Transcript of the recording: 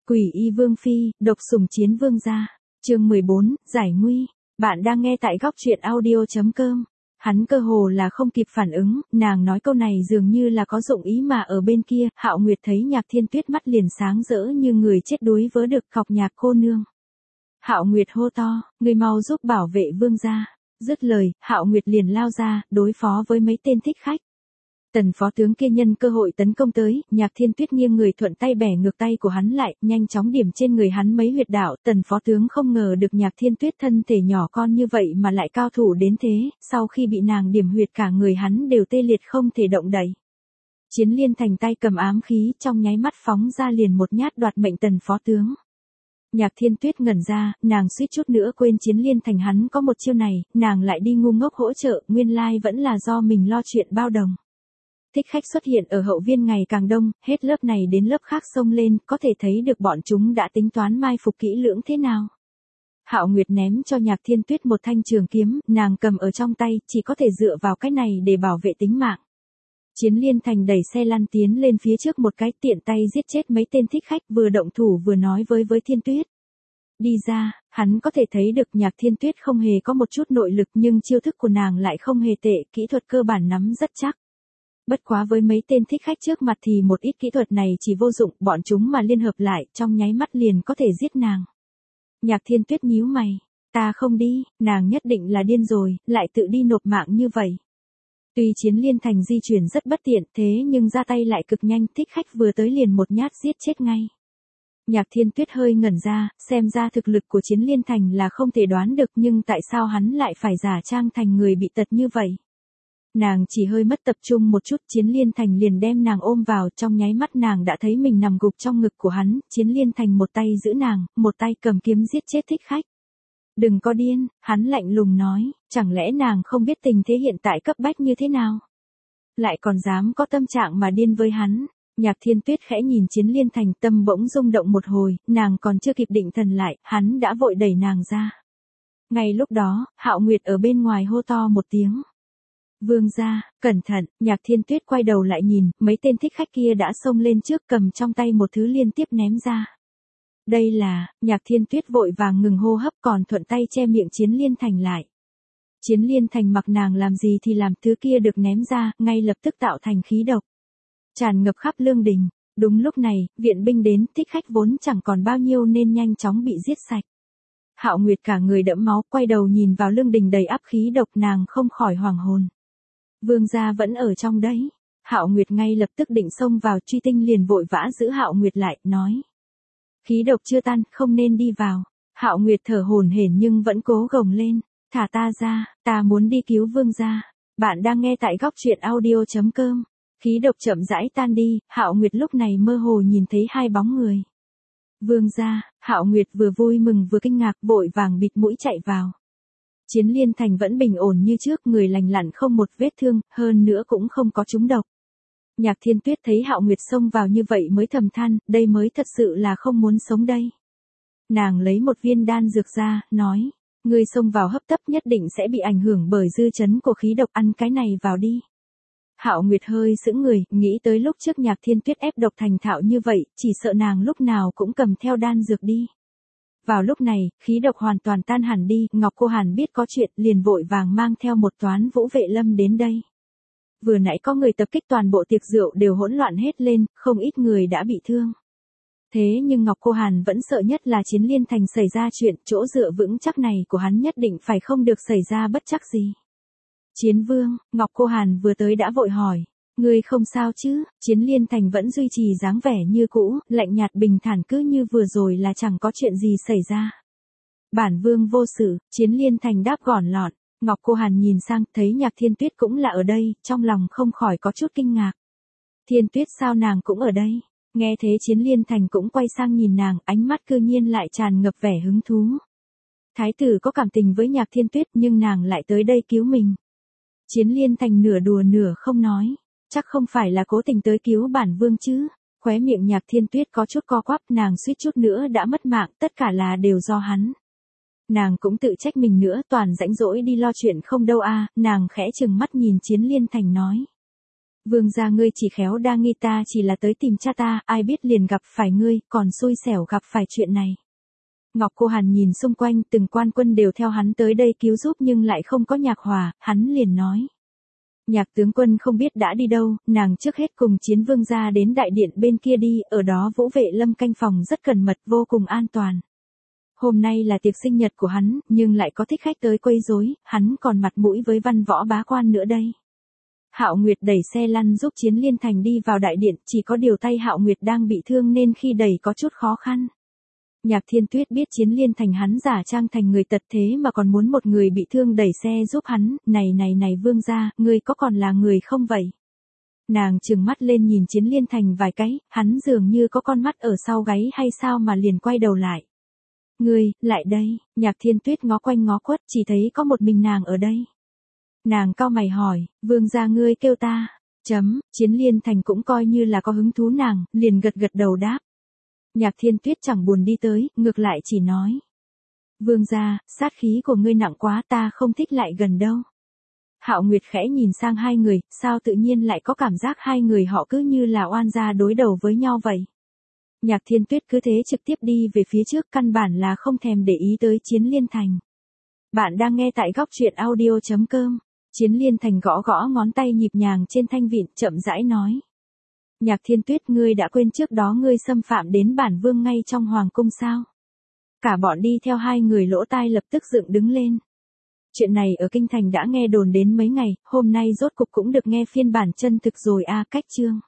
Quỷ y vương phi, độc sủng chiến vương gia. Chương 14, giải nguy. Bạn đang nghe tại góc truyện audio.com. Hắn cơ hồ là không kịp phản ứng, nàng nói câu này dường như là có dụng ý mà ở bên kia, Hạo Nguyệt thấy Nhạc Thiên Tuyết mắt liền sáng rỡ như người chết đuối vớ được cọc nhạc cô nương. Hạo Nguyệt hô to, người mau giúp bảo vệ vương gia. Dứt lời, Hạo Nguyệt liền lao ra, đối phó với mấy tên thích khách. Tần phó tướng kia nhân cơ hội tấn công tới, Nhạc Thiên Tuyết nghiêng người thuận tay bẻ ngược tay của hắn lại, nhanh chóng điểm trên người hắn mấy huyệt đạo. Tần phó tướng không ngờ được Nhạc Thiên Tuyết thân thể nhỏ con như vậy mà lại cao thủ đến thế, sau khi bị nàng điểm huyệt cả người hắn đều tê liệt không thể động đậy. Chiến Liên Thành tay cầm ám khí, trong nháy mắt phóng ra liền một nhát đoạt mệnh tần phó tướng. Nhạc Thiên Tuyết ngẩn ra, nàng suýt chút nữa quên Chiến Liên Thành hắn có một chiêu này, nàng lại đi ngu ngốc hỗ trợ, nguyên lai vẫn là do mình lo chuyện bao đồng. Thích khách xuất hiện ở hậu viên ngày càng đông, hết lớp này đến lớp khác xông lên, có thể thấy được bọn chúng đã tính toán mai phục kỹ lưỡng thế nào. Hạo Nguyệt ném cho Nhạc Thiên Tuyết một thanh trường kiếm, nàng cầm ở trong tay, chỉ có thể dựa vào cái này để bảo vệ tính mạng. Chiến Liên Thành đẩy xe lăn tiến lên phía trước một cái, tiện tay giết chết mấy tên thích khách, vừa động thủ vừa nói với Thiên Tuyết. Đi ra, hắn có thể thấy được Nhạc Thiên Tuyết không hề có một chút nội lực, nhưng chiêu thức của nàng lại không hề tệ, kỹ thuật cơ bản nắm rất chắc. Bất quá với mấy tên thích khách trước mặt thì một ít kỹ thuật này chỉ vô dụng, bọn chúng mà liên hợp lại, trong nháy mắt liền có thể giết nàng. Nhạc Thiên Tuyết nhíu mày, ta không đi, nàng nhất định là điên rồi, lại tự đi nộp mạng như vậy. Tuy Chiến Liên Thành di chuyển rất bất tiện, thế nhưng ra tay lại cực nhanh, thích khách vừa tới liền một nhát giết chết ngay. Nhạc Thiên Tuyết hơi ngẩn ra, xem ra thực lực của Chiến Liên Thành là không thể đoán được, nhưng tại sao hắn lại phải giả trang thành người bị tật như vậy? Nàng chỉ hơi mất tập trung một chút, Chiến Liên Thành liền đem nàng ôm vào, trong nháy mắt nàng đã thấy mình nằm gục trong ngực của hắn, Chiến Liên Thành một tay giữ nàng, một tay cầm kiếm giết chết thích khách. Đừng có điên, hắn lạnh lùng nói, chẳng lẽ nàng không biết tình thế hiện tại cấp bách như thế nào? Lại còn dám có tâm trạng mà điên với hắn. Nhạc Thiên Tuyết khẽ nhìn Chiến Liên Thành, tâm bỗng rung động một hồi, nàng còn chưa kịp định thần lại, hắn đã vội đẩy nàng ra. Ngay lúc đó, Hạo Nguyệt ở bên ngoài hô to một tiếng. Vương gia, cẩn thận, Nhạc Thiên Tuyết quay đầu lại nhìn, mấy tên thích khách kia đã xông lên trước, cầm trong tay một thứ liên tiếp ném ra. Đây là, Nhạc Thiên Tuyết vội vàng ngừng hô hấp, còn thuận tay che miệng Chiến Liên Thành lại. Chiến Liên Thành mặc nàng làm gì thì làm, thứ kia được ném ra, ngay lập tức tạo thành khí độc. Tràn ngập khắp lương đình. Đúng lúc này, viện binh đến, thích khách vốn chẳng còn bao nhiêu nên nhanh chóng bị giết sạch. Hạo Nguyệt cả người đẫm máu, quay đầu nhìn vào lương đình đầy áp khí độc, nàng không khỏi hoảng hồn. Vương gia vẫn ở trong đấy. Hạo Nguyệt ngay lập tức định xông vào, Truy Tinh liền vội vã giữ Hạo Nguyệt lại, nói. Khí độc chưa tan, không nên đi vào. Hạo Nguyệt thở hổn hển nhưng vẫn cố gồng lên. Thả ta ra, ta muốn đi cứu vương gia. Bạn đang nghe tại góc truyện audio.com. Khí độc chậm rãi tan đi, Hạo Nguyệt lúc này mơ hồ nhìn thấy hai bóng người. Vương gia, Hạo Nguyệt vừa vui mừng vừa kinh ngạc, vội vàng bịt mũi chạy vào. Chiến Liên Thành vẫn bình ổn như trước, người lành lặn không một vết thương, hơn nữa cũng không có trúng độc. Nhạc Thiên Tuyết thấy Hạo Nguyệt xông vào như vậy mới thầm than, đây mới thật sự là không muốn sống đây. Nàng lấy một viên đan dược ra, nói, ngươi xông vào hấp tấp nhất định sẽ bị ảnh hưởng bởi dư chấn của khí độc, ăn cái này vào đi. Hạo Nguyệt hơi sững người, nghĩ tới lúc trước Nhạc Thiên Tuyết ép độc thành thạo như vậy, chỉ sợ nàng lúc nào cũng cầm theo đan dược đi. Vào lúc này, khí độc hoàn toàn tan hẳn đi, Ngọc Cô Hàn biết có chuyện, liền vội vàng mang theo một toán vũ vệ lâm đến đây. Vừa nãy có người tập kích, toàn bộ tiệc rượu đều hỗn loạn hết lên, không ít người đã bị thương. Thế nhưng Ngọc Cô Hàn vẫn sợ nhất là Chiến Liên Thành xảy ra chuyện, chỗ dựa vững chắc này của hắn nhất định phải không được xảy ra bất trắc gì. Chiến Vương, Ngọc Cô Hàn vừa tới đã vội hỏi, ngươi không sao chứ? Chiến Liên Thành vẫn duy trì dáng vẻ như cũ, lạnh nhạt bình thản cứ như vừa rồi là chẳng có chuyện gì xảy ra. Bản Vương vô sự, Chiến Liên Thành đáp gọn lọt. Ngọc Cô Hàn nhìn sang, thấy Nhạc Thiên Tuyết cũng là ở đây, trong lòng không khỏi có chút kinh ngạc. Thiên Tuyết sao nàng cũng ở đây? Nghe thế Chiến Liên Thành cũng quay sang nhìn nàng, ánh mắt cư nhiên lại tràn ngập vẻ hứng thú. Thái tử có cảm tình với Nhạc Thiên Tuyết nhưng nàng lại tới đây cứu mình. Chiến Liên Thành nửa đùa nửa không nói, chắc không phải là cố tình tới cứu bản Vương chứ. Khóe miệng Nhạc Thiên Tuyết có chút co quắp, nàng suýt chút nữa đã mất mạng, tất cả là đều do hắn. Nàng cũng tự trách mình nữa, toàn rãnh rỗi đi lo chuyện không đâu a. Nàng khẽ chừng mắt nhìn Chiến Liên Thành nói. Vương gia ngươi chỉ khéo đa nghi, ta chỉ là tới tìm cha ta, ai biết liền gặp phải ngươi, còn xui xẻo gặp phải chuyện này. Ngọc Cô Hàn nhìn xung quanh, từng quan quân đều theo hắn tới đây cứu giúp nhưng lại không có Nhạc Hòa, hắn liền nói. Nhạc tướng quân không biết đã đi đâu, nàng trước hết cùng Chiến Vương gia đến đại điện bên kia đi, ở đó Vũ Vệ Lâm canh phòng rất cẩn mật, vô cùng an toàn. Hôm nay là tiệc sinh nhật của hắn, nhưng lại có thích khách tới quấy rối, hắn còn mặt mũi với văn võ bá quan nữa đây. Hạo Nguyệt đẩy xe lăn giúp Chiến Liên Thành đi vào đại điện, chỉ có điều tay Hạo Nguyệt đang bị thương nên khi đẩy có chút khó khăn. Nhạc Thiên Tuyết biết Chiến Liên Thành hắn giả trang thành người tật thế mà còn muốn một người bị thương đẩy xe giúp hắn, này Vương gia, ngươi có còn là người không vậy? Nàng trừng mắt lên nhìn Chiến Liên Thành vài cái, hắn dường như có con mắt ở sau gáy hay sao mà liền quay đầu lại. Ngươi, lại đây, Nhạc Thiên Tuyết ngó quanh ngó quất, chỉ thấy có một mình nàng ở đây. Nàng cau mày hỏi, Vương gia ngươi kêu ta, Chiến Liên Thành cũng coi như là có hứng thú nàng, liền gật gật đầu đáp. Nhạc Thiên Tuyết chẳng buồn đi tới, ngược lại chỉ nói. Vương gia, sát khí của ngươi nặng quá, ta không thích lại gần đâu. Hạo Nguyệt khẽ nhìn sang hai người, sao tự nhiên lại có cảm giác hai người họ cứ như là oan gia đối đầu với nhau vậy. Nhạc Thiên Tuyết cứ thế trực tiếp đi về phía trước, căn bản là không thèm để ý tới Chiến Liên Thành. Bạn đang nghe tại góc truyện audio.com. Chiến Liên Thành gõ gõ ngón tay nhịp nhàng trên thanh vịn, chậm rãi nói. Nhạc Thiên Tuyết, ngươi đã quên trước đó ngươi xâm phạm đến bản vương ngay trong hoàng cung sao? Cả bọn đi theo hai người lỗ tai lập tức dựng đứng lên. Chuyện này ở kinh thành đã nghe đồn đến mấy ngày, hôm nay rốt cục cũng được nghe phiên bản chân thực rồi a. Cách chương.